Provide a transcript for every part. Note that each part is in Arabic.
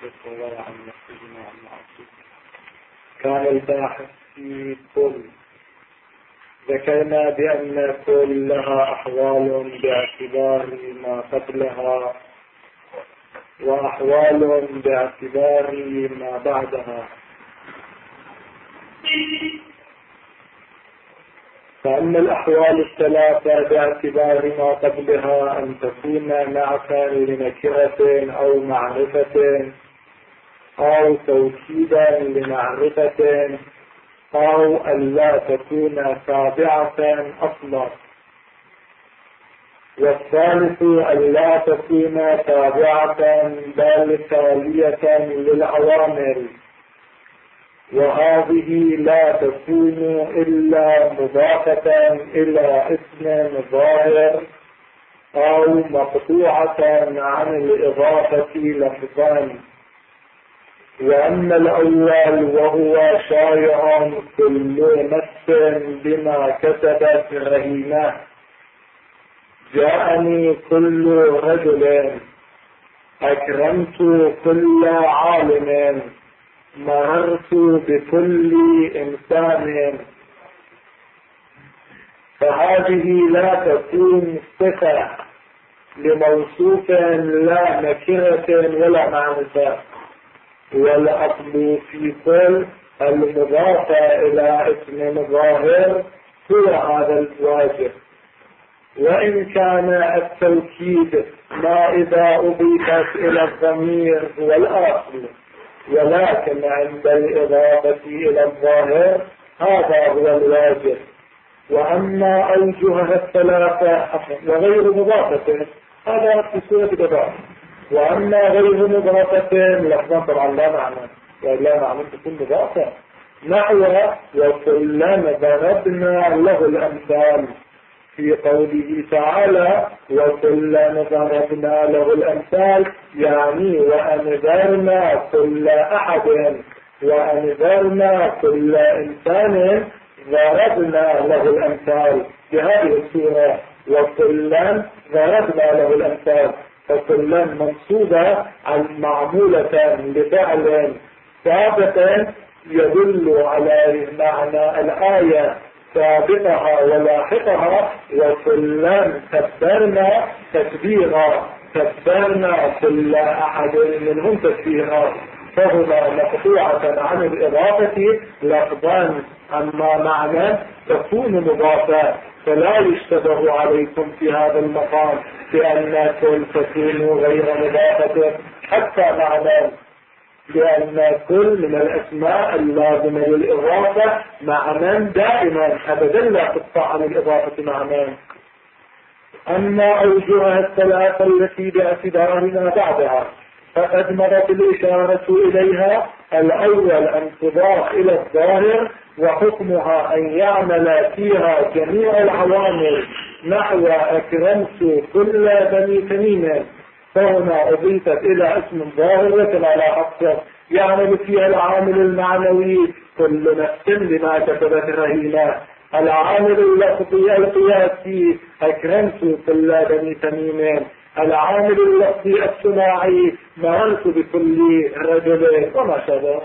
الرواية عن نفسهما عن معصوم. كان الباحث في كل ذكرنا بأن كل لها أحوال باعتبار ما قبلها وأحوال باعتبار ما بعدها. فأما الأحوال الثلاثة باعتبار ما قبلها أن تكون نعتا لنكرة أو معرفة أو توكيدا لمعرفة أو أن لا تكون تابعة أصلا. والثالث أن لا تكون تابعة بل تالية للأوامر، وهذه لا تكون إلا مضافة إلى اسم ظاهر أو مقطوعة عن الإضافة لفظا. وأما الأول وهو شائع كل نفس بما كسبت رهينة. جاءني كل رجل، أكرمت كل عالم، مررت بكل إنسان. فهذه لا تكون صفة لموصوف لا نكرة ولا معرفة. والأصل في كل المضافة إلى اسم ظاهر هو هذا الواجب، وإن كان التوكيد ما إذا أضيفت إلى الضمير هو الأصل، ولكن عند الإضافة إلى الظاهر هذا هو الواجب. وأما أوجهها الثلاثة وغير مضافة هذا في سورة الإضافة. وأما غير مضافة لفظا طبعا لا معنى ولا معنى تكون مضافة، نحو وكلا ضربنا له الأمثال في قوله تعالى وكلا ضربنا له الأمثال، يعني وأنذرنا كل أحد وأنذرنا كل إنسان ضربنا له الأمثال بهذه السورة. وكلا ضربنا له الأمثال، فكلا منصوبة عن معمولة لفعل ثابت يدل على معنى الآية سابقها ولاحقها. وكلا تبرنا تكبيرا، تبرنا كل أحد منهم تكبيرا، فهما مقطوعة عن الإضافة لفظا، أما معنى تكون مضافة. فلا يشتبه عليكم في هذا المقام بأن كل تكون غير مضافة حتى معنى، لأن كل من الأسماء اللازمة للإضافة معنى دائما أبدا لا تقطع عن الإضافة معنى. أما أوجهها الثلاثة التي باعتبارنا بعدها فقد مرت الإشارة إليها. الأول أن تضاف إلى الظاهر وحكمها أن يعمل فيها جميع العوامل، نحو أكرمت كل بني تميم، فهنا أضيفت إلى اسم ظاهر على حقه يعمل فيها العامل المعنوي كل نفس بما كسبت رهينة. العامل اللفظي القياسي أكرمت كل بني تميم. العامل اللفظي الصناعي مررت بكل رجل وما شابه.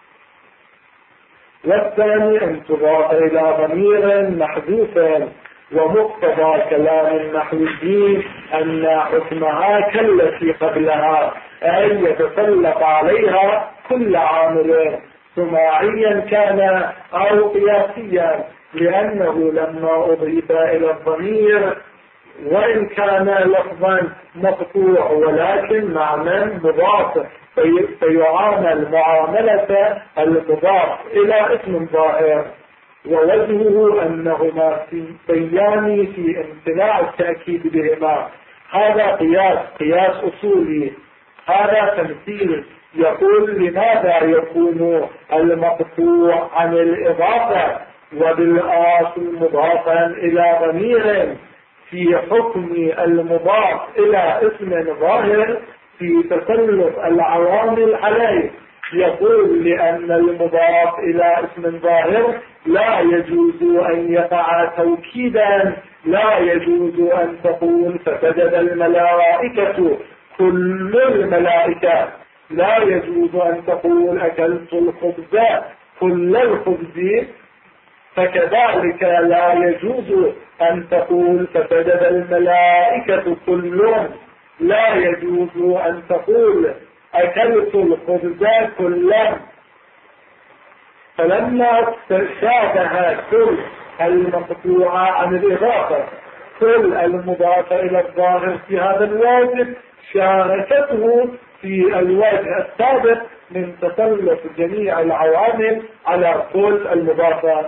والثاني أن تضاف إلى ضمير محذوف، ومقتضى كلام النحويين أن حكمها كالتي قبلها، أي يتسلط عليها كل عامل صناعيا كان أو قياسيا، لأنه لما أضيف إلى الضمير وإن كان لفظا مقطوع ولكن معنى مضاف فيعامل معاملة المضاف إلى اسم ظاهر. ووجهه أنهما سيان في امتناع التأكيد بهما. هذا قياس أصولي، هذا تمثيل. يقول لماذا يكون المقطوع عن الإضافة وبالآصل مضافا إلى ضمير في حكم المضاف إلى اسم ظاهر في تسلط العوامل عليه؟ يقول لأن المضاف إلى اسم ظاهر لا يجوز أن يقع توكيدا، لا يجوز أن تقول فسجد الملائكة كل الملائكة، لا يجوز أن تقول أكلت الخبز كل الخبز، فكذلك لا يجوز أن تقول فسجد الملائكة كلهم، لا يجوز أن تقول أكلت الخبز كلا. فلما شابه كل المقطوعة عن الإضافة كل المضافة إلى الظاهر في هذا الوجه، شاركته في الوجه السابق من تسلط جميع العوامل على كل المضافات،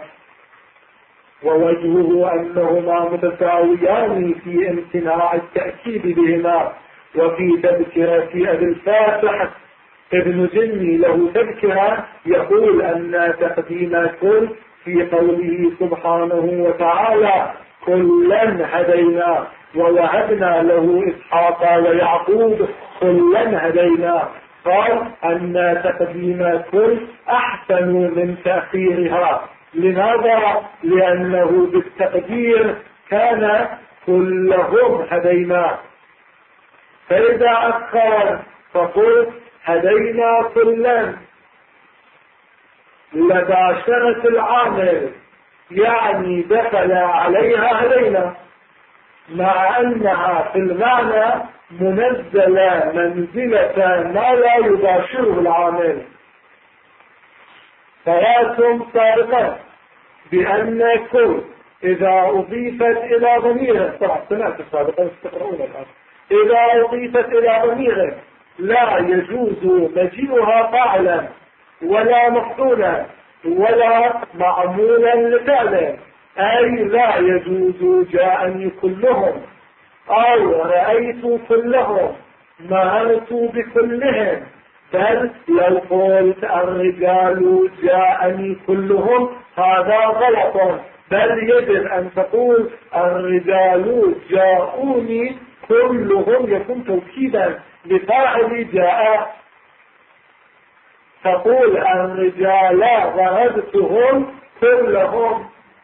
ووجهه أنهما متساويان في امتناع التأكيد بهما. وفي تذكرة أبي الفاتح ابن جني له تذكرة يقول أن تقديم كل في قوله سبحانه وتعالى كلا هدينا ووهبنا له إسحاق ويعقوب كلا هدينا، قال أن تقديم كل أحسن من تأخيرها. لماذا؟ لأنه بالتقدير كان كلهم هدينا، فإذا أخر فقلت هدينا كلا لباشرة العامل، يعني دخل عليها هدينا، مع أنها في المعنى منزلة منزلة ما لا يباشره العامل. فراسم سابقا بأن كل إذا أضيفت إلى ضمير، طبعا سمعت سابقا تقرؤون الآن، إذا أضيفت إلى ضمير لا يجوز مجيئها فاعلا ولا مفعولا ولا معمولا لفعله، أي لا يجوز جاءني كلهم أو رأيت كلهم مررت بكلهم، بل لو قلت الرجال جاءني كلهم هذا غلط، بل يجب أن تقول الرجال جاءوني كلهم، يكون توكيدا لفاعل جاء. تقول الرجال ضربتهم كلهم،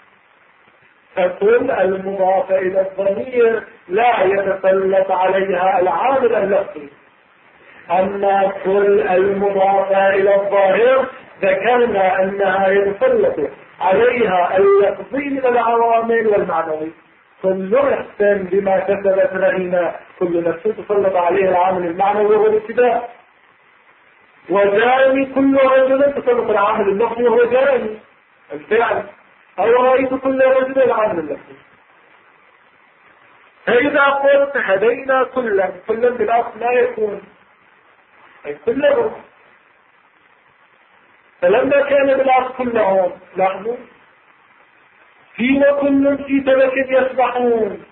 فكل المضاف إلى الضمير لا يتسلط عليها العامل اللفظي. أما كل المضاف إلى الظاهر ذكرنا أنها يتسلط عليها اللفظي من العوامل والمعنوي. كل يحسن بما كسبت رهينة، كل نفس تسلط عليها العامل المعنوي وهو الابتداء. وجاءني كل رجل تسلط العامل اللفظي وهو جاءني الفعل، أو رأيت كل رجل العامل اللفظي. فإذا قلت هدينا كلا بالأصل لا يكون أي كلهم، فلما كان بالأصل كلهم لاحظوا فينا كل في فلك يسبحون،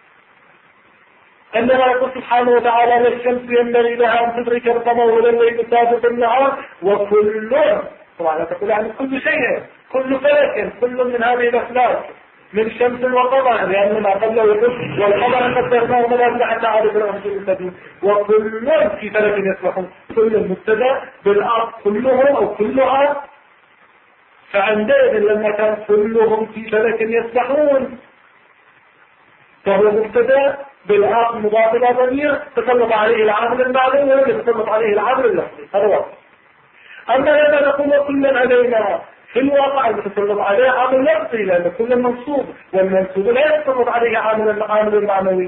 أنما يقول سبحانه وتعالى للشمس ينبغي لها أن تدرك القمر ولا الليل سابق النهار وكل، طبعا تقول عن كل شيء، كل فلك، كل من هذه الأفلاك من شمس وقمر، لأن ما قبله يقول والقمر قدرناه منازل حتى عرف الأمر المستقيم، وكل في فلك يسبحون، كل مبتدا بالأرض كلهم أو كلها. فعندئذ لما كان كلهم في فلك يسبحون فهو مبتدا بالأرض مضاف إلى ضمير تسلط عليه العامل المعنوي ويتسلط عليه العامل اللفظي، هذا واضح. أما لما نقول كلا علينا في الواقع يتسلط عليه عامل لفظي، لأن كل منصوب والمنصوب لا يتسلط عليه عامل المعنوي.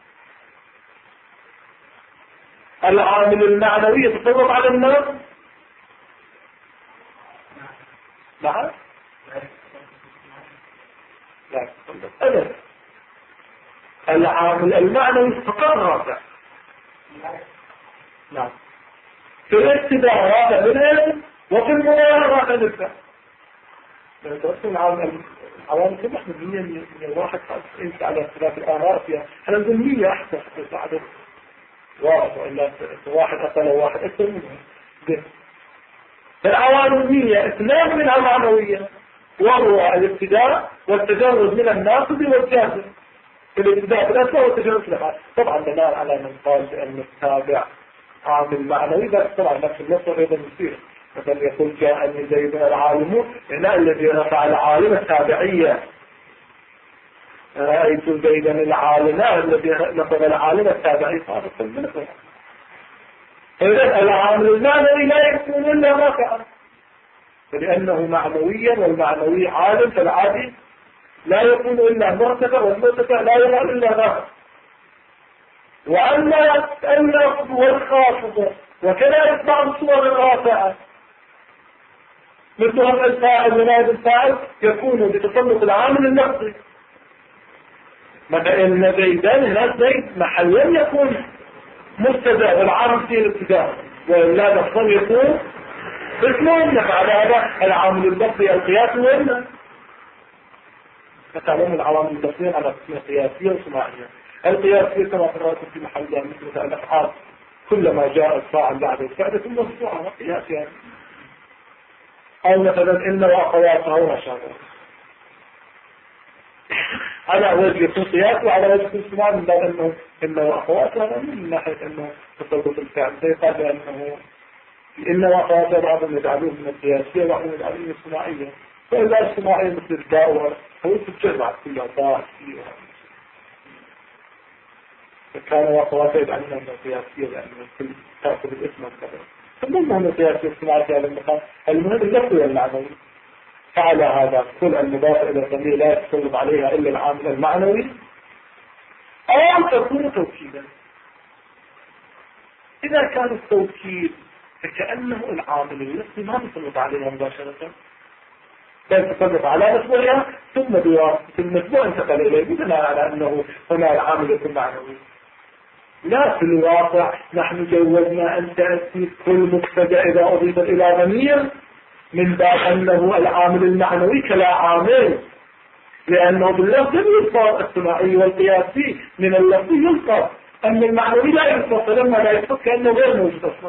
العامل المعنوي يتسلط على الناس. نعم لا أبدا، العامل المعنوي فقط رافع. نعم في الابتداء رافع بالاسم وفي المناهضة رافع بالفعل. توسل العوامل كم احنا من الواحد انت على اختلاف الآراء فيها، احنا نقول 100 احسن بعد واحد وإلا واحد أقل وواحد أكثر منه. العوامل 100 اثنان منها معنوية، وهو الابتداء والتجرد من الناقض والجاهل. الابتداء بالأسماء والتجرد في الأفعال. طبعا بناء على من قال بأن التابع عامل معنوي، بس طبعا نفس النص أيضا يصير، مثلا يقول جاءني زيد العالم، هنا الذي رفع العالم التابعية، رأيت زيدا العالم الذي نقل العالم التابعي، صار كل منه. إذا العامل المعنوي لا يكون إلا رافعا، فلأنه معنويا والمعنوي عالم، فالعادي لا يكون إلا مرتفع، والمرتفع لا يكون إلا رافع. وأما اللفظ والخافض وكذلك بعض صور الرافعة مثلهم الفاعل ونائب الفاعل يكون بتسلط العامل اللفظي. مثلا إن زيدان هناك زيد محلا يكون مبتدا والعامل فيه الابتداء، ولا لفظا يكون اسمه. فعلى هذا العامل اللفظي القياسي وإلا فتعلم العوامل اللفظية على قسمة قياسية وسماعية. القياسية كما قرأت في محلها مثل الأفعال كلما جاء الفاعل بعد الفعل ثم مرفوعة قياس يعني. أو مثلا إن وأخواتها ونشاطها على وجه يكون قياس وعلى وجه يكون سماع، من باب أنه إن وأخواتها من ناحية أنه تسلط الفعل، فيقال بأنه إن وأخواتها بعضهم يجعلوه من القياسية وبعضهم يجعلوه من السماعية. فإذا السماعية مثل الداء هو تتجمع كلها داء كان وأخواتها يجعلونها من القياسية لأنه كل تأخذ الاسم والكبير. فالمهم القياسية السماعية في هذا المكان المهم اللفظي والمعنوي. فعلى هذا كل المضاف إلى الضمير لا يتسلط عليها إلا العامل المعنوي أو تكون توكيدا. إذا كان التوكيد فكأنه العامل اللفظي ما يتسلط عليها مباشرة، بل تسلط على متبوعها ثم بواسطة المتبوع انتقل إليه بناء على أنه هنا العامل المعنوي. لا، في الواقع نحن جوزنا أن تأتي كل مبتدأ إذا أضيف إلى ضمير من باب أنه العامل المعنوي كلا عامل، لأنه باللفظ يلقى الثنائي والقياسي من اللفظ يلقى، أما المعنوي لا يلقى، فلما لا يلقى كأنه غير موجود أصلا،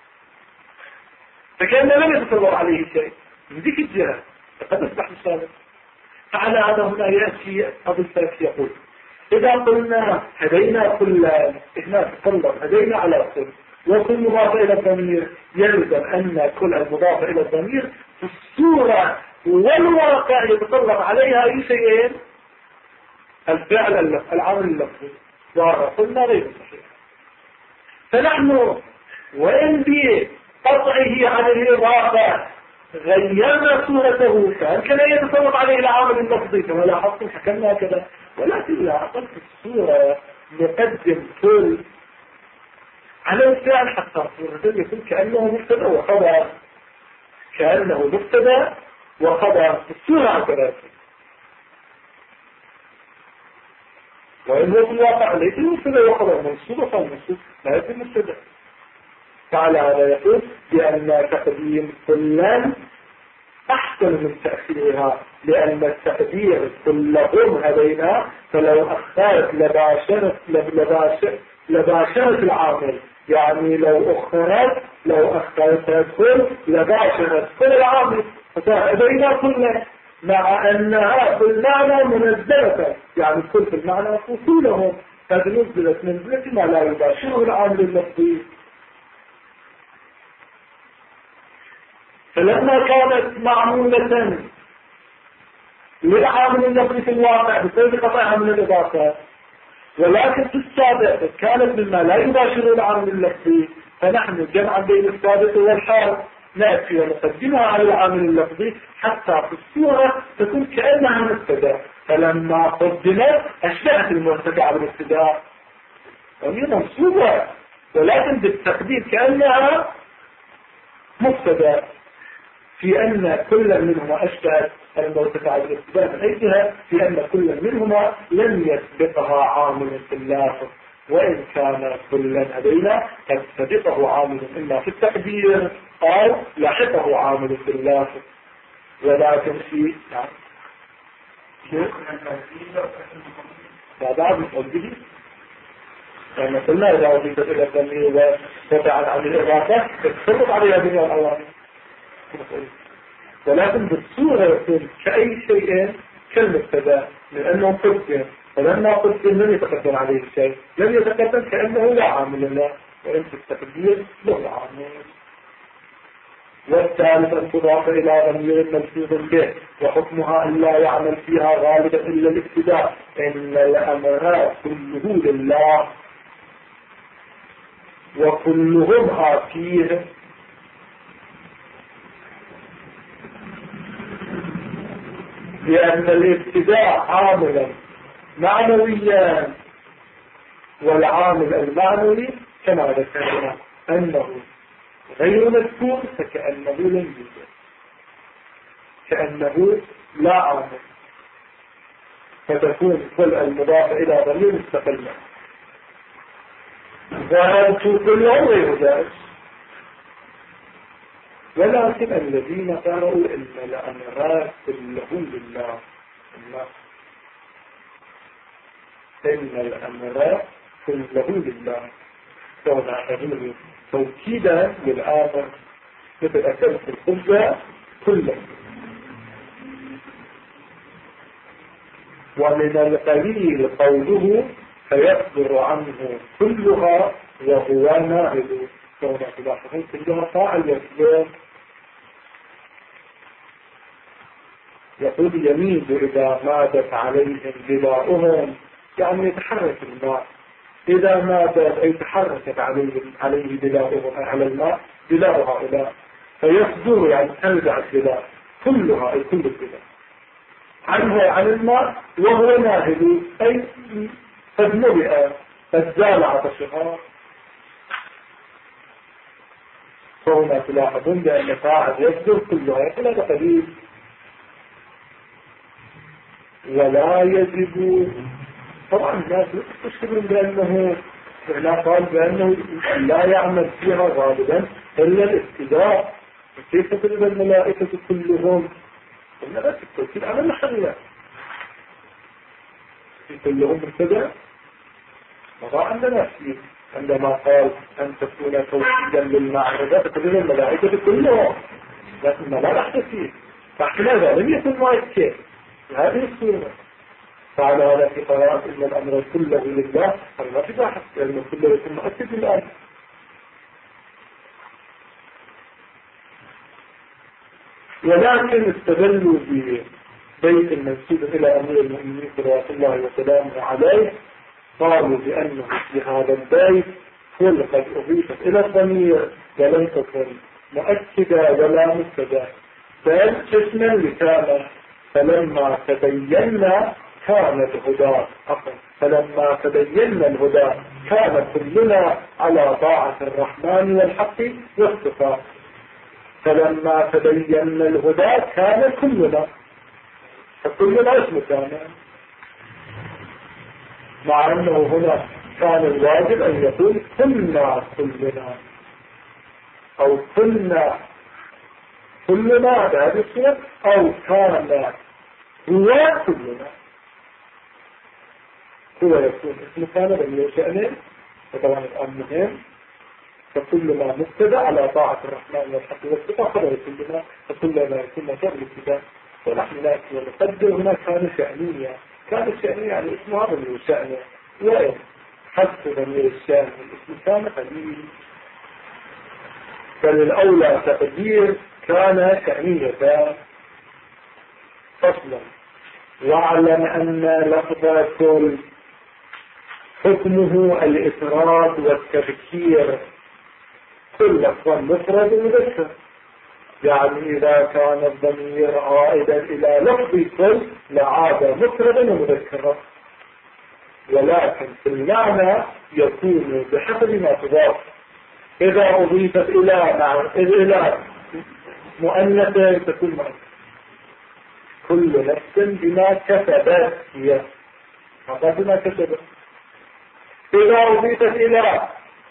فكأنه لم يتصور عليه شيء من ذيك الجهة فقد أصبح مصابا. فعلى هذا هنا يأتي أبو الفاس يقول إذا قلنا هدينا كل إحنا تطلب هدينا على كل وكل مضاف إلى الضمير، يلزم أن كل المضاف إلى الضمير في الصورة والواقع يتطلب عليها أي شيئين، الفعل العمل اللفظي، وقلنا غير صحيح. فنحن وإن بقطعه عليه الإضافة غيرنا صورته كان يتطلب عليه العامل اللفظي كما لاحظتم حكمنا كذا، ولكن لا أقل في الصورة نقدم كل على الفعل حتى صورته يكون كأنه مبتدا وخبر، كأنه مبتدا وخبر في الصورة كذلك، وإن هو في الواقع ليس مبتدا وخبر منصوب فالمنصوب لا يكون مبتدا. فعلى هذا يقول بأن تقديم كلا أحسن من تأخيرها، لأن التقدير كلهم هدينا فلو أخرت لباشرت العامل، يعني لو أخرت كل لباشرت كل العامل، فهدينا كلها مع أنها في المعنى منزلة، يعني كل في المعنى فصولهم قد نزلت منزلة ما لا يباشره العامل اللفظي. فلما كانت معمولة للعامل اللفظي في الواقع بسبب قطعها من الإضافة، ولكن في السابق كانت مما لا يباشر العامل اللفظي، فنحن جمعا بين السابق والحال نأتي ونقدمها على العامل اللفظي حتى في الصورة تكون كأنها مبتدا، فلما قدمت أشبهت المبتدا على الابتداء وهي منصوبة، ولكن بالتقدير كأنها مبتدا، في أن كل منهما أشبه المبتدا على الابتداء بحيثها في أن كل منهما لم يسبقها عامل في اللافظ، وإن كان كلا هدينا قد سبقه عامل إما في التقدير أو لاحقه عامل في اللافظ، ولكن في بعد مقدمه لأن قلنا إذا أضيفت إلى الضمير وتبعت عن الإضافة تتسلط عليها بنية العوامل، ولكن بالصورة يكون كأي شيء كالمبتدا لأنه قدم، فلما قدم لم يتقدم عليه شيء، لم يتقدم كأنه لا عامل له، وإن في التقدير له عامل. والثالث أن تضاف إلى ضمير ملفوظ به وحكمها أن لا يعمل فيها غالبا إلا الابتداء، إن الأمر كله لله. وكلهم آتيه. لأن الابتداء عاملا معنويا، والعامل المعنوي كما ذكرنا أنه غير مذكور فكأنه لم يوجد، كأنه لا عامل، فتكون كل المضاف إلى ضمير مستقلة. ذهبت كلهم غير جائز. ولكن الذين قالوا إن الأمرات كلهم لله، إن الأمرات كلهم لله، فهنا توكيدا للآخر مثل أكلت الخبز كله. ومن القليل قوله فيصدر عنه كلها وهو نائب، فهنا تلاحظون كلها فاعل يصدر. يقول يميز إذا مادت عليهم بلاؤهم، يعني يتحرك الماء. إذا مادت أي تحركت عليه بلاؤهم على الماء بلاء هؤلاء، فيصدر يعني تنزع البلاء كلها أي كل البلاء عنه عن الماء وهو ناهل أي قد ملئ قد زال عطشها. فهنا تلاحظون بأن فاعل يصدر كلها يقول هذا قليل. ولا يجب، طبعا الناس يشتغلون بأنه لا قال بأنه لا يعمل فيها غالبا إلا الابتداء. كيف تضرب الملائكة كلهم؟ قلنا لا التوكيد على المحلة كلهم ابتدأ. وضع عندنا فيه عندما قال أن تكون توكيدا للمعرضة تضرب الملائكة كلهم، لكن ما لا بحث فيه، فاحنا لم يكن مؤكد هذه الصورة. فعلى هذا في قراءة إن الأمر كله لله، فما في بحث لأن كله يكون مؤكد للآن. ولكن استدلوا ببيت المنسوب إلى أمير المؤمنين صلوات الله وسلامه عليه، قالوا بأنه في هذا البيت كل قد أضيفت إلى الضمير ولم تكن مؤكدة ولا مبتدأ، بل اسما لكان. فلما تبينا كان الهدى، فلما تبينا الهدى كان كلنا على طاعة الرحمن والحق والصفات. فلما تبينا الهدى كان كلنا، فكلنا اسم كان، مع أنه هنا كان الواجب أن يقول كنا أو كنا بهذه الصورة، أو كان هو كلنا. هو يكون اسم كان بني شأنه، وطبعا الآن مهم، فكلنا مبتدأ على طاعة الرحمن والحق والصفة، خبر كلنا فكلنا يكون شأن الابتداء. ونحن نأتي ونقدر هنا كان شأنية، كان شأنية يعني اسمها بني شأنه، وإن حدث بني الشأن الاسم كان قليل، فللأولى تقدير كان شأنية فصلا. واعلم أن لفظ كل حكمه الإفراد والتذكير، كل لفظ مفرد ومذكر، يعني إذا كان الضمير عائدا إلى لفظ كل لعاد مفردا ومذكرا، ولكن في المعنى يكون بحسب ما تضاف. إذا أضيفت إلى مؤنث تكون مؤنث. كل نفس بما كسبت هي، هذا بما كسبت. إذا أضيفت إلى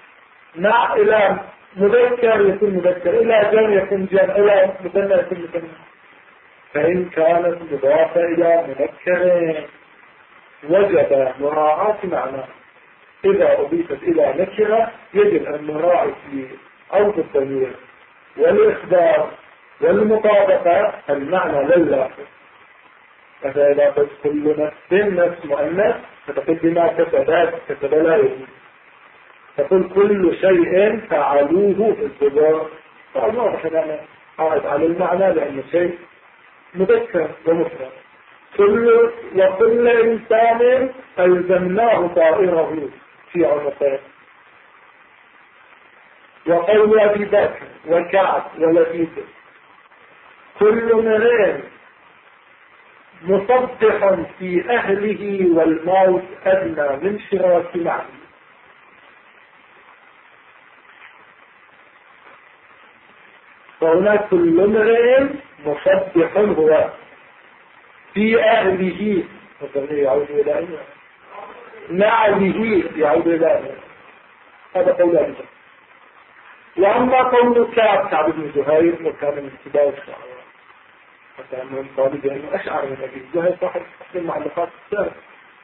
مذكر يكون مذكر، إلى جمع يكون جمع، إلى مثنى يكون مثنى. فإن كانت مضافة إلى مذكر وجب مراعاة معنى. إذا أضيفت إلى نكرة يجب أن نراعي في عرض الضمير والإخبار والمطابقة المعنى لللافظ. فإذا قلت كل نفس مؤنث فتقول بما كسب لا يجب. تقول كل شيء فعلوه في الكبار، فالله حينما عاد على المعنى لأن شيء مذكر ومفرد. وكل إنسان ألزمناه طائره في عنقه. وقول أبي بكر وكعب ولبيد كل امرئ مصدح في أهله والموت أدنى من شراك معه. فهناك كل امرئ مصدح هو في أهله يعود إلى نعله يعود إلى هذا قول أبي بكر. وأما قول كعب بن زهير وكان من اتباع الشعراء حتى أنه طالب أنه أشعر من أبي زهير صاحب المعلقات السابقة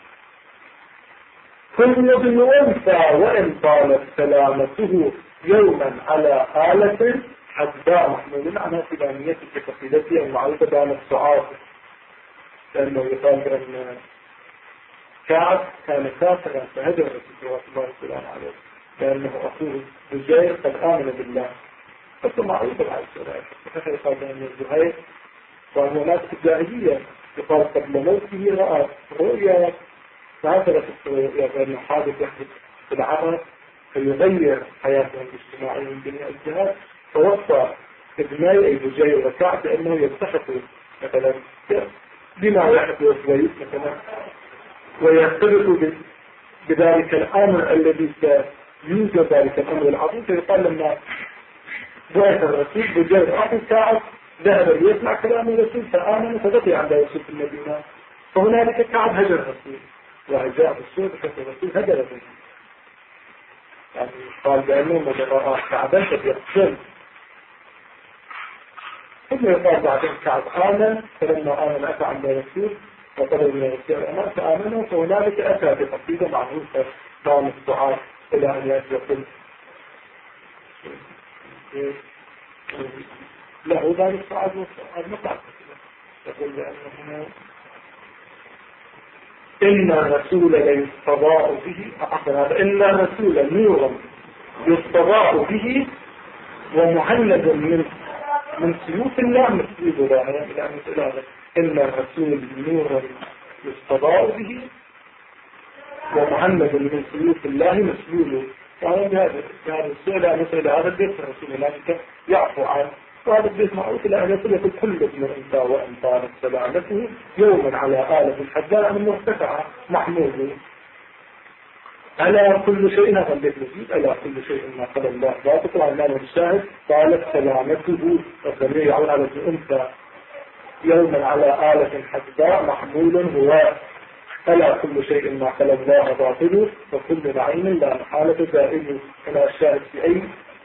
كل ابن أنثى وإن طالت سلامته يوما على آلة حداء محمول عنها فلانية كقصيدتي المعروفة بان الصعاب لأنه يقال بأن كعب كان كافرا فهجر رسول الله صلى الله عليه وسلم لأنه أخوه زهير قد آمن بالله فهو معروف على السؤال فكيف يقال بأن زهير وهو ناس الجاهلية يقال قبل موته رأى رؤيا فهذا في الرؤيا بأنه حادث يحدث في العرب فيغير حياتهم الاجتماعية من بناء الجهاد فوصى ابني أي زهير وكعب بأنه يلتحقوا مثلا بما يحدث وزيد مثلا ويرتبطوا بذلك الأمر الذي سيوجد ذلك الأمر العظيم فيقال لما بعث الرسول بجرد أخي كعب ذهب ليسمع كلام الرسول فآمن فبقي عند رسول المدينة فهنالك كعب هجر الرسول وهجاء الرسول فكذا الرسول هجر الرسول يعني قال بأنه مجرى كعبا فبيقتل ثم يقال بعدين كعب آمن فلما آمن أتى عند الرسول وطلب من الرسول الأمان فآمنوا فهنالك أتى بقصيدة معروفة دام الدعاء إلى أن يقول له ذلك صعب المطعم يقول بأنه إن الرسول ليستضاء به إن الرسول نور يستضاء به ومهند من سيوف الله مسلوب له إن الرسول نور يستضاء به ومهند من سيوف الله مسلوب هذا السؤال مثل هذا البيت الرسول الله يعفو عنه وهذا البيت معروف إلى أن يقول كل ابن أنثى وإن طالت سلامته يوما على آلة الحداء من مرتفعة محمود ألا كل شيء هذا البيت مزيد ألا كل شيء ما قال الله ذاتك وعنان الشاهد طالت سلامته والضمير يعود على الأنثى يوما على آلة حداء محمول هو ألا كل شيء ما قال الله باطل وكل نعيم لا محالة دائم ألا الشاهد في أي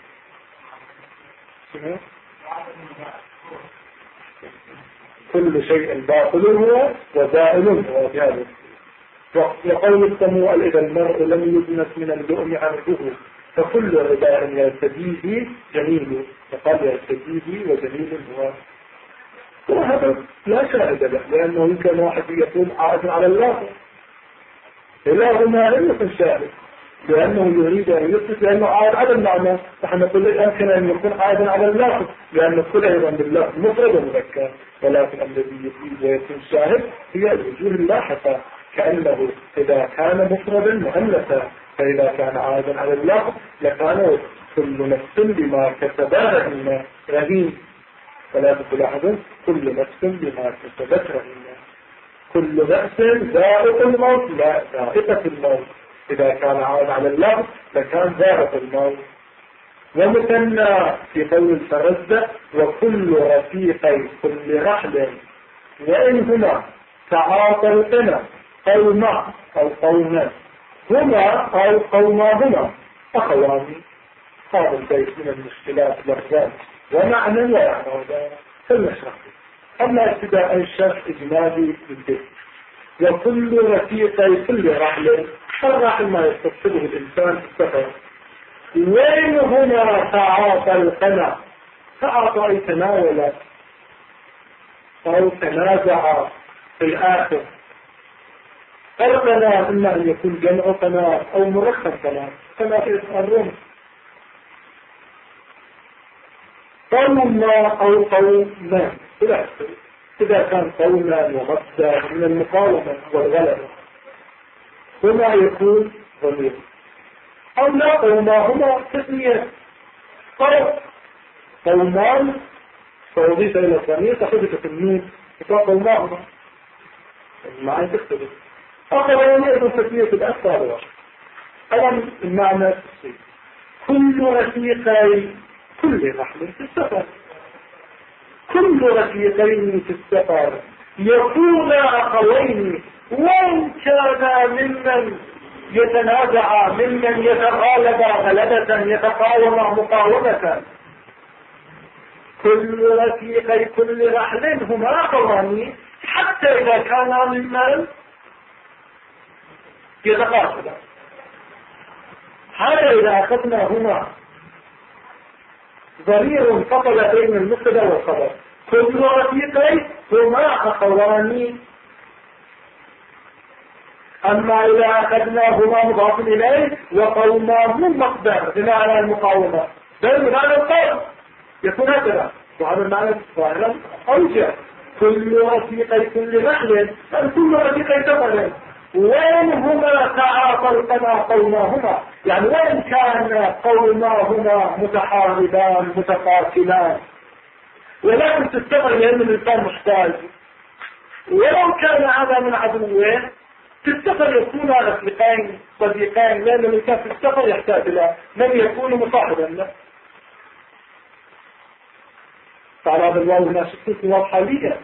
كل شيء باطل هو وزائل هو بهذا وقول السموء إذا المرء لم يدنس من اللؤم عرضه فكل رداء يرتديه جميل فقال يرتديه وجميل هو وهذا لا شاهد له لأنه يمكن واحد يكون عائد على الله إله ما لم يكن شاهد لأنه يريد أن يثبت لأنه عائد على المعنى نحن نقول يمكن أن يكون عائدا على الله لأن كل أيضا بالله مفرد ومذكر ولكن الذي يفيد ويكون شاهد هي الوجوه اللاحقة كأنه إذا كان مفردا مؤنثا فإذا كان عائدا على الله لكان كل نفس بما كسبها من رهين فلا تلاحظون كل نفس بما كسبت رهين كل نفس ذائق الموت لا ذائقة الموت إذا كان عائد على الله لكان ذائق الموت ومثنى في قول الفرزدق وكل رفيقي كل رحل وإن هما تعاطلتنا قوما أو قوما هما أو قوما هما أخواني هذا البيت من المشكلات لفظات ومعنى ويعني فلنشرح أما ابتداء الشرح إجمالي بالبيت وكل رفيقي كل رحل الرحل ما يستقصده الإنسان في السفر وين هنا تعاطى القنا تعاطى أي تناول أو تنازع في الآخر القنا إما أن يكون جمع قنا أو مركب قنا كما في الروم قوما أو قوما إذا كان قوما ومصدر من المقاومة والغلبة هنا يكون ضمير أو لا قوما هما تسمية طيب قومان فوضيت إلى الثانية تحدث النون قوماهما المعنى تختلف. أخرين أيضا تسمية الأكثر أولا المعنى التصريف كل رفيقي كل رحل في السفر، كل رفيقين في السفر يكون أخوين وإن كان ممن يتنازع ممن يتغالب غلبة يتقاوم مقاومة. كل رفيقي كل رحل هما أخوان حتى إذا كان ممن يتقاتل. هذا إذا أخذنا هنا ضمير فصل بين المبتدا والخبر كل رفيقي هما أخوان. أما إذا أخذناهما مضاف إليه وقوماه مصدر بمعنى المقاومة بل بمعنى القوم يكون هكذا، وهذا المعنى ظاهرا أوجه. كل رفيقي كل رحل كل رفيقي سفر وين هما تعاطلتنا قوماهما، يعني وين كان قوماهما متحاربان متقاتلان ولكن تستمر لأن الإنسان محتاج، ولو كان هذا من عدوين في السفر يكون رفيقين صديقين لأن الإنسان في السفر يحتاج إلى من يكون مصاحبا له. فعلى هذا الواو هنا شخصية واضحة لي،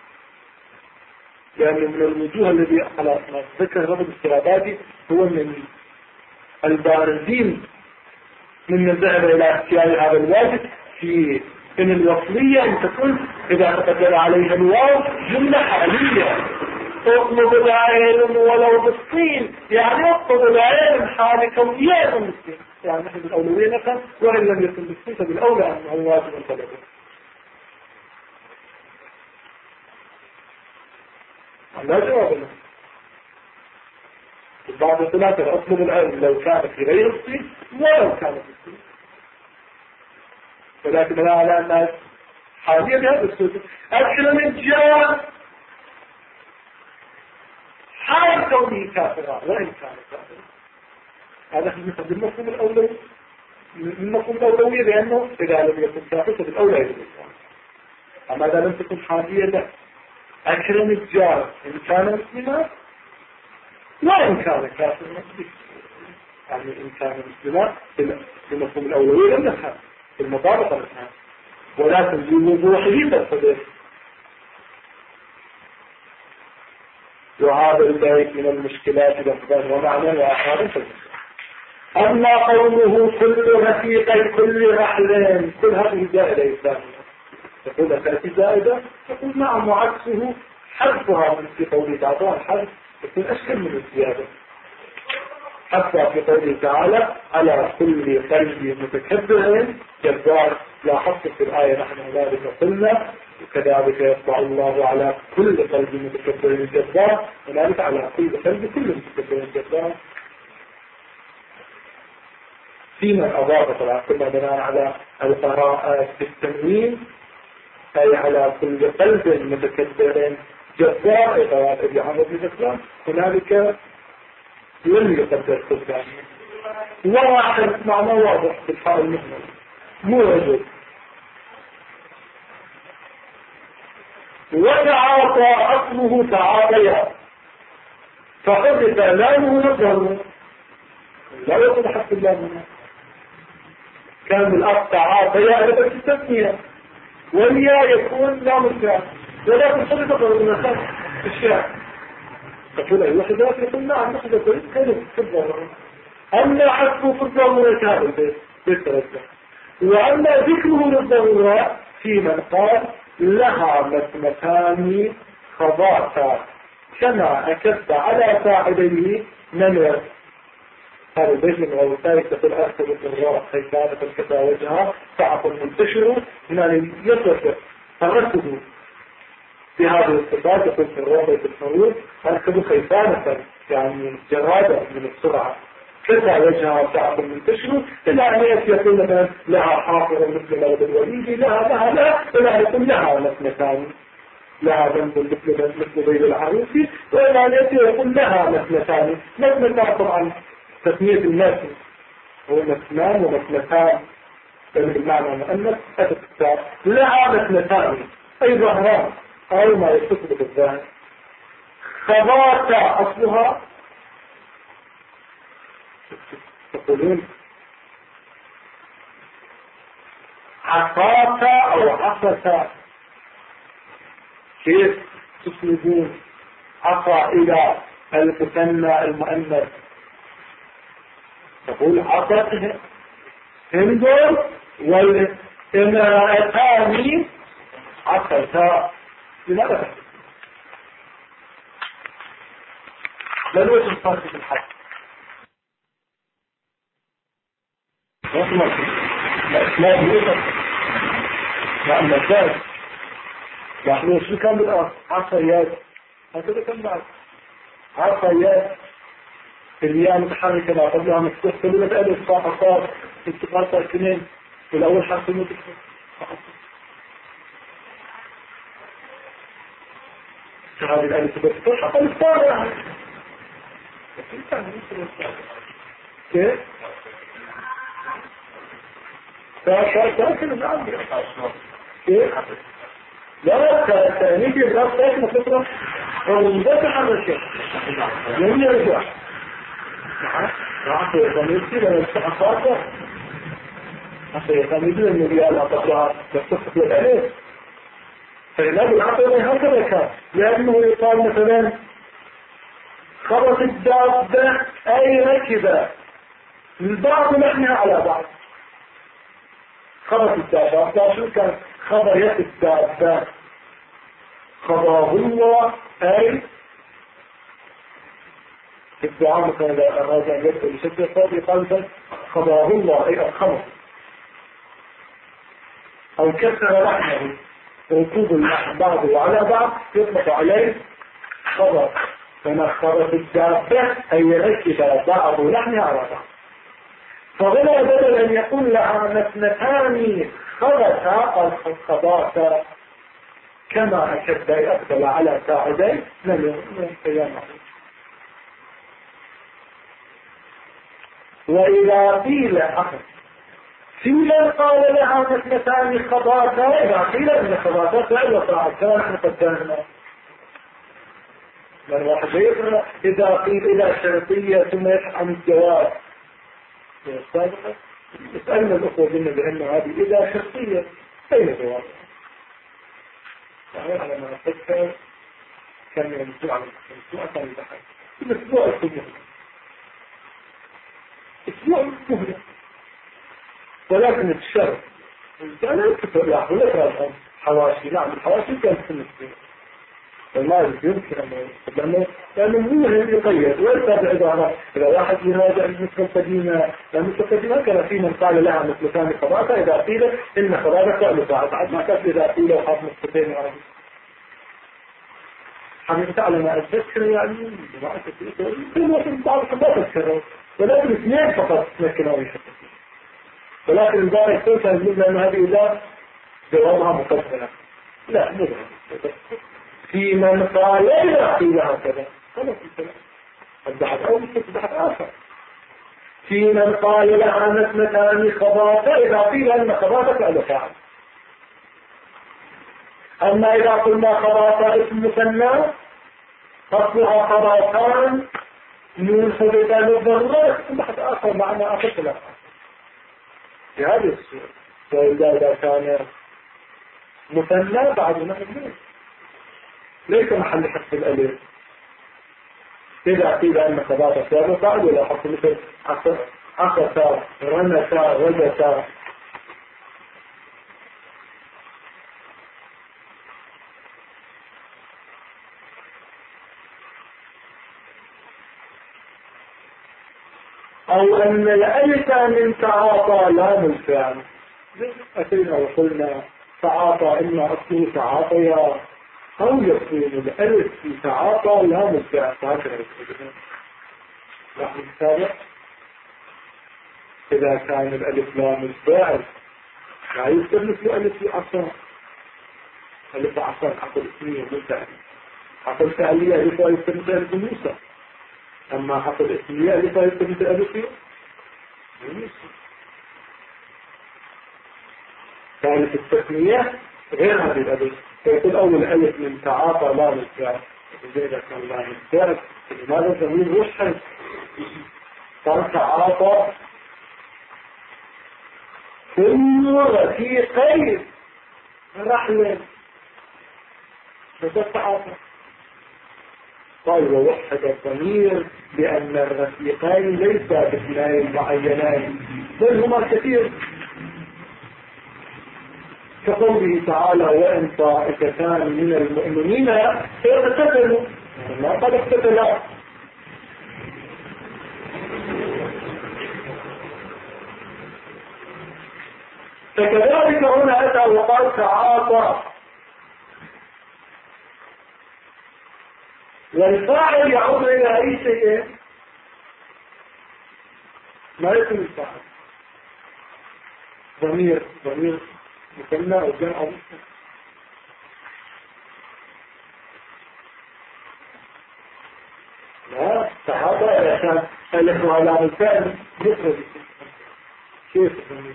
يعني من الوجوه الذي على ذكر رب الاسترابادي هو من البارزين من ذهب إلى اختيار هذا الواجب في إن الوصلية أن تكون إذا تقدر عليها الواو جملة حالية. اطلب العلم ولو بالصين، يعني اطلب العلم حال كونية بالصين، يعني نحن بالأولوية نفهم وإن لم يكن بالصين فبالأولى أنه واجب طلبه. لا جواب له. بعض الثلاثة أطلب العلم لو كان في غير الصين ولو كان في الصين، ولكن لا على الناس حاليا بهذا السلوك أكرم الجار حال كونه كافرا وإن كان كافرا. هذا مثل المفهوم الأولوي من مفهوم الأولوية لأنه إذا لم يكن كافر فبالأولى للإسلام. أما إذا لم تكن حاليا لا. أكرم الجار إن كان مسلما وإن كان كافر مسلم، يعني إن كان مسلما بمفهوم الأولوية لم نفهم المطابقة نفهم، ولكن بوضوحه تفضل. وهذا البيت من المشكلات لفظا ومعنى وآخر. أما قوله كل رفيقي كل رحل كل هذه زائدة إسلامية تقول تأتي زائدة، تقول نعم وعكسه حذفها في قوله تعالى الحذف يكون أشكل من الزيادة. حتى في قوله تعالى على كل قلب متكبر جبار، لاحظت في الآية نحن ذلك قلنا وكذلك يطبع الله على كل قلب متكبر جبار، وذلك على كل قلب كل متكبر جبار. فيما أضاف طبعا كنا بناء على القراءات في التنوين أي على كل قلب متكبر جبار قراءة ابي عمرو بن الإسلام، هنالك لم يقدر قدام واحد معنى واضح في الحال المهمل مو رجل. وتعاطى أصله تعاطيا فقد لامه نظره لا يقول حتى اللام كان الأرض تعاطيا هذا التسمية والياء يكون لام الشاء، ولكن قد تظهر من خلف الشاء تقول أي واحد يقول نعم نحن كلمة في الظهر. أما حسبه في الضرورة كامل بالترجع، وأما ذكره للضرورة في من قال لها مسمتان خضاتا كما أكدت على ساعديه منوى. هذا البيت من غوثائك تقول أكثر الضرورة خيطانة الكتا وجهها صعب منتشر من يصف فرسه في هذه الصفات. يقول في الرابط الحروف أركب خيطانة يعني جرادة من السرعة كذا وجهها صعب منتشر إلى أن يكون مثلا لها حافظ مثل مولد الوليد لها إلى أن يكون لها مسمتان لها ذنب مثل بيض العروسي، وإلى أن يكون لها مسمتان. مسمتان طبعا تسمية الناس هو مسمان ومسمتان بالمعنى مؤنث أتت لها مثلتان أي ظهران أو ما يتصل بالذهن. خبات أصلها تقولون عصاك أو عصك، كيف تسلبون عصا إلى المثنى المؤنث؟ تقول عصته هندور والإمرأتان عصتا. لماذا؟ لا الوجه الفرق في الحد لا بيوتر لا المجال يعني شو كان بالأرض عصيات هكذا كان بعد عصيات الياء متحركة لا قبلها مفتوح كلمة ألف صاحصات انتقال ساكنين والأول حرف المتحرك هذه الألف بفتوح حتى الإصطارة كيف؟ ساكن الآن كيف؟ لا تأنيك الإبراز ساكن فترة ومدافع عن الشيء لم يرجع راح يتميزي لما يستحقاته راح يتميزي لما يبيع الأطفال يستحق الأليف فإنه العقل هكذا كان لأنه يقال مثلا خبط الدابة أي ركبة البعض نحنها على بعض خبط الدابة شو كان خبرت الدابة خبره الله أي الدعاء مثلا الراجع يدخل بشكل فاضي قال خبره الله أي الخمر أو كسر لحمه ركوب اللحم بعضه على بعض يطلق عليه خبر فما خبط الدابة أي ركب بعض لحمه على بعض. فهنا بدل أن يقول لها مثنتان خبثا الخباثة كما أكد أقبل على ساعدين لم ينقيانه. وإذا قيل فيلا قال لها مثنتان خباثة إذا قيل أن خباثة فعل طاعتان قدامنا من واحد يقرأ إذا قيل إلى شرطية ثم يفهم الجواب السابقة اسألنا الأخوة جنة بأن هذه إذا شرطية أين جواب يعني على ما أفكر كان يمسوع عن الأسبوع كان يتحق الأسبوع الكبير أسبوع مهلة ولكن الشر أنا أكتب لا ولا حواشي نعم الحواشي كانت في النسبة فما يمكن أن لأنه هو يقيد ويرتبع عبارة إذا واحد يراجع مثل القديمة لأن مثل القديمة كان في من قال لها مثل ثاني خباثة إذا قيل إن خباثة تألفها بعد ما كانت إذا قيل وحاط مستفين يعني حميد على ما أتذكر يعني كل واحد بعض خباثة تذكره ولكن اثنين فقط تمكنوا يحدث ولكن البارح توسع المبنى أن هذه إذا جوابها مقدمة لا مدرم في من قال لا قيل هكذا خلاص الكلام البحث أو البحث آخر في من قال لها مثنتان خباثة إذا قيل أن خباثة فعل فعل أما إذا قلنا خباثة اسم مثنى أصلها خباثان منسبة للضرورة البحث آخر معنى آخر ثلاثة في هذه الصورة وإذا كان مثنى بعد نحن ليس محل حفظ الألف إذا قيل أن خباثة سابقة بعد ولا حفظ مثل عصتا رنتا وجتا أو أن الألف من تعاطى لام الفعل أتينا وقلنا تعاطى إما أصله تعاطيا أو يكون الألف في تعاطى لام الفعل هكذا نحن السابق إذا كان الألف لام الفعل لا يكتب مثل ألف عصا ألف عصا عقل اسمية ملتعب عقل فعلية ألف يكتب مثل ألف موسى أما عقل اسمية ألف يكتب مثل ألف موسى كانت التثنية غير هذه الألف، فيقول أول ألف من تعاطى لام الفعل وزيدة كان لام الفعل، لماذا الضمير وحد؟ قال تعاطى كل رفيقين رحلة فتتعاطى. قال ووحد الضمير بأن الرفيقين ليس باثنين معينين بل هما كثير، كقوله تعالى وإن طائفتان من المؤمنين فيقتتلوا، ما قد اقتتلا. فكذلك هنا أتى وقال تعاطى، والفاعل يعود إلى أي شيء ما يكون الفاعل ضمير مثنى أو جمع أو مثنى. لا تعاطى عشان ألف على الفعل يخرج كيف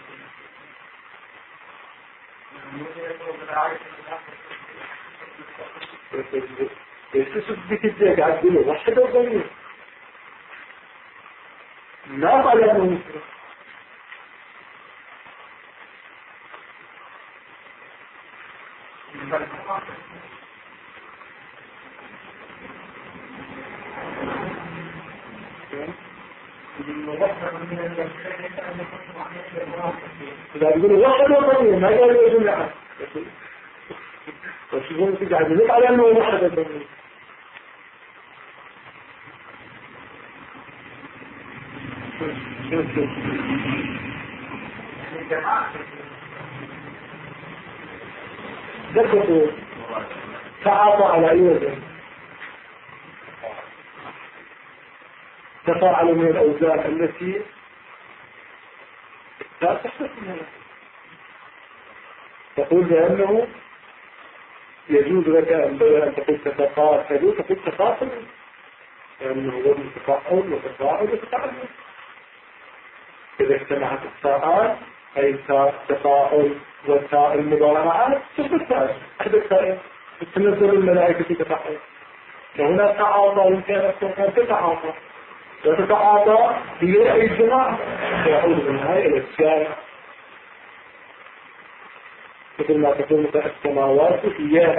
يستشف بك الزيك عدله وحده وضمير لا على أنه مصر. إذا يقولوا واحد وضمير ما قالوا جملة بس يقولوا تيجي عدلك على أنه واحد وضمير. ذكروا تعاطى على أي وزن تفاعل من الأوزان التي لا تحدث منها، تقول بأنه يجوز لك أن تقول تتقاتلوا تقول تقاتلوا لأنه وزن تفاعل وتفاعل وتفاعل. إذا اجتمعت الساعات أي تفاعل والتاء المضارعات تثبت تاء أحدث تاء تنزل الملائكة تتفاعل. فهنا تعاطى يمكن أن تتعاطى وتتعاطى هي أي جماعة يعود بالنهاية إلى الشارع مثل ما تكون السماوات هي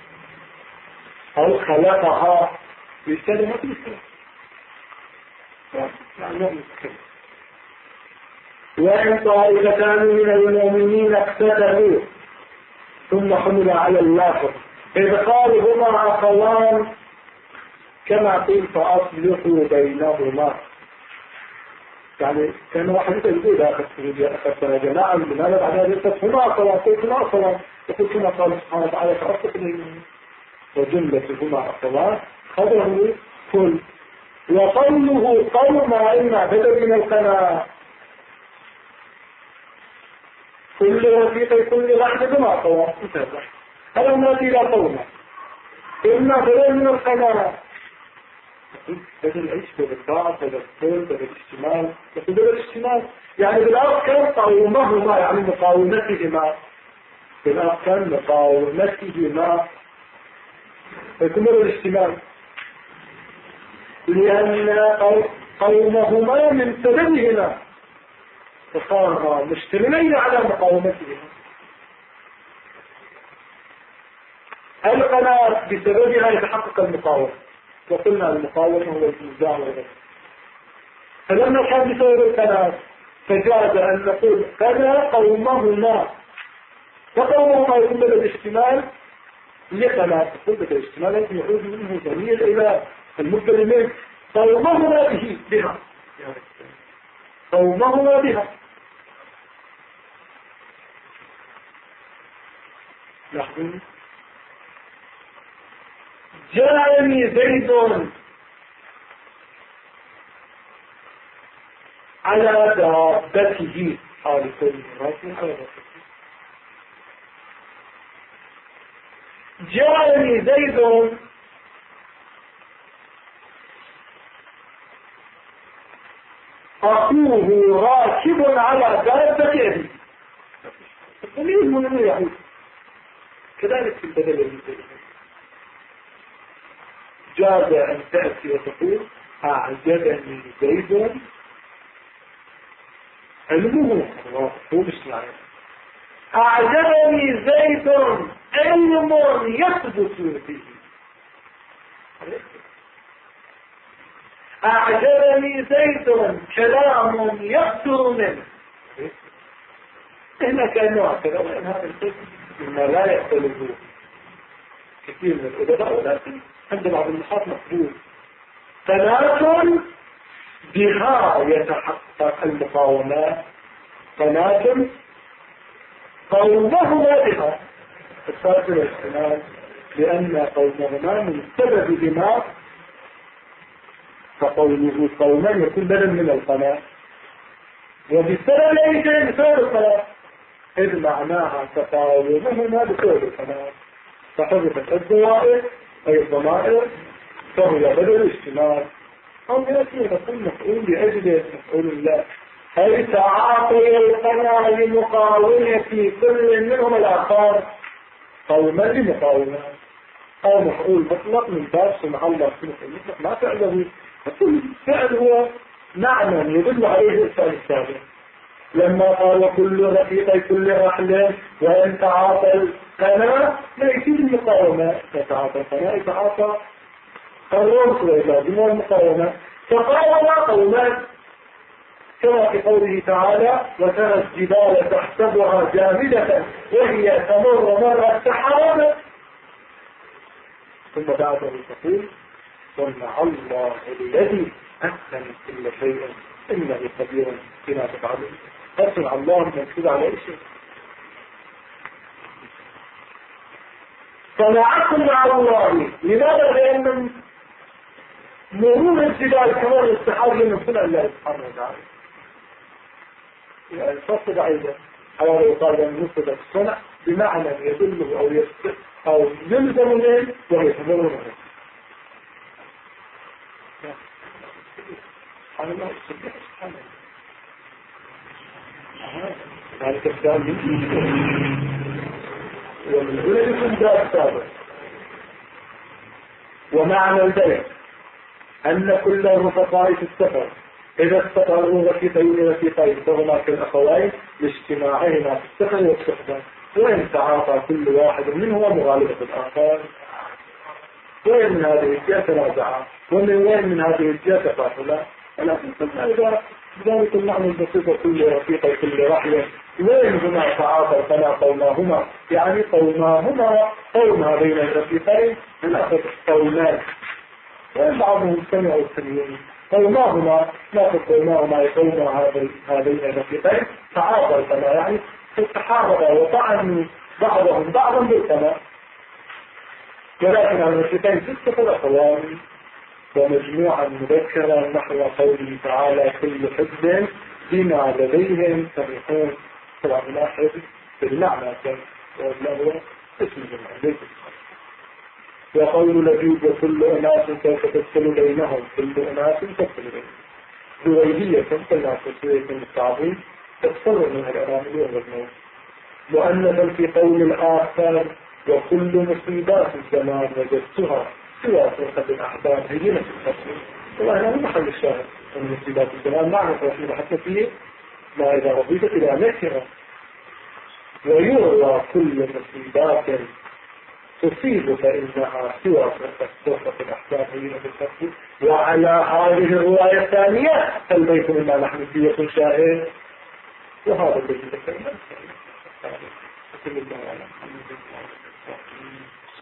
أو خلقها بالكلمة بالكلمة. وإن طائفتان من المؤمنين اقتتلوا ثم حمل على اللافظ إذ قالوا هما أخوان كما قيل فأصلحوا بينهما. يعني كان واحد يقول أخذت جماعة لماذا بعد هذا الفتح هما أخوان قلت هما أخوان يقول كما قال سبحانه وتعالى فأصلحوا بينهما وجملة هما أخوان خبره كل. وقوله قوم إما بدل من القناة كل وثيقة كل لحظة ما قوى هل نأتي إلى قومة إما بدل من القناة بدل العيش بدل الضعف بدل الكل بدل الاشتمال بدل الاشتمال يعني بالأرض كان قومهما يعني مقاومتهما بالأرض كان مقاومتهما فيكون الاشتمال لأن قومهما من سببهما فصار مشتملين على مقاومتهما. القناة بسببها يتحقق المقاومة وقلنا المقاومة هو النزاع والغير. فلما كان بسبب القناة فجاز أن نقول قنا قومهما وقومهما يكون بدل الاشتمال لقناة يكون بدل الاشتمال الذي يعود منه ضمير إلى المبدل منه قومهما بها قومهما بها. نحن جاءني زيد على دابته حال كل راكب على دابته. جاءني زيد أخوه راكب على دابته أمير المؤمنين يعود. كذلك في البدل الذي جاز أن تأتي وتقول أعجبني زيد علمه هو مش يعني أعجبني زيد علم يثبت فيه، أعجبني زيد كلام يصدر منه. هنا كأنه كذا، وإن هذا القسم مما لا يختلفه كثير من الأدباء، ولكن عند بعض النقاط مقبول. ثلاث بها يتحقق المقاومات، ثلاث قومهما بها الصرف الاحتمال، لأن قومهما من سبب بما، فقوله قوما يكون بدل من القناة، وبسبب أي شيء بسبب القناة، إذ معناها تقاومهما بسبب القناة، فحذفت الضوائر أي الضمائر، فهو بدل الاجتماع. أو يأتي نقول مفعول لأجل مفعول الله، أي تعاطي القناة لمقاومة كل منهم الآخر، قوما لمقاومة، أو مفعول مطلق من باب سمع الله سبحانه المطلق ما فعله، فكل فعل هو معنى يدل عليه الفعل السابق. لما قال كل رفيق كل رحلة وإن تعاطى القناة لا يفيد المقاومة، يتعاطى القناة يتعاطى الرمس والإلازم والمقاومة، فقاوم قوما، كما في قوله تعالى وترى الجبال تحسبها جامدة وهي تمر مر السحاب، ثم بعده تقول صنع الله الذي أحسن كل شيء إنه خبير بما تفعلون. أصنع الله مكتوب على شيء. صنعكم مع الله، لماذا؟ لأن مرور الجبال كمان السحاب من صنع الله سبحانه وتعالى. يعني الفصل أيضا على يقال أن نصب الصنع بمعنى يدله أو يستطيع أو يلزم منه ويتمر منه. سبحان الله سبحانه ذلك الكلام ومن دون يكون ذلك سابق. ومعنى البيت أن كل الرفقاء في السفر إذا استقروا رفيقين فهما كالأخوين لاجتماعهما في السفر والسفر، وإن تعاطى كل واحد منهما مغالبة الآخر، وين من هذه الجهة تنازعا ومن وين من هذه الجهة تفاصلا. ولكن قلنا إذا بذلك المعنى البسيط كل رفيق كل رحلة وين هما تعاطى فلا قوماهما، يعني قوماهما قوم هذين الرفيقين الأخذ قومان، وإن بعضهم سمعوا السمعين قوماهما ناخذ قوماهما يقوم هذين الرفيقين تعاطى الفلا، يعني تحارب وطعنوا بعضهم بعضا بالفلا. ولكن الرفيقين ستة أخوان ومجموعة مذكرة نحو قوله تعالى كل حزب بما لديهم فرحون. طبعا لا حزب بالمعنى وله اسم جمع. وقول لبيد وكل أناس كيف تدخل بينهم كل أناس تدخل بينهم دويلية كالناس وسوية التعظيم تدخل من الأرامل والموت. مؤنثا في قول الآخر وكل مصيبات الزمان وجدتها سوى فرقة الأحباب هي نفس التصوير. والله هذا محل الشاهد من مصيبات الزمان معنى توحيد حتى فيه ما إذا رضيت إلى نكرة. ويروى كل مصيبات تصيب فإنها سوى فرقة الأحباب هي نفس التصوير. وعلى هذه الرواية الثانية فالبيت مما نحن فيه يكون شاهد. وهذا الذي ذكرنا.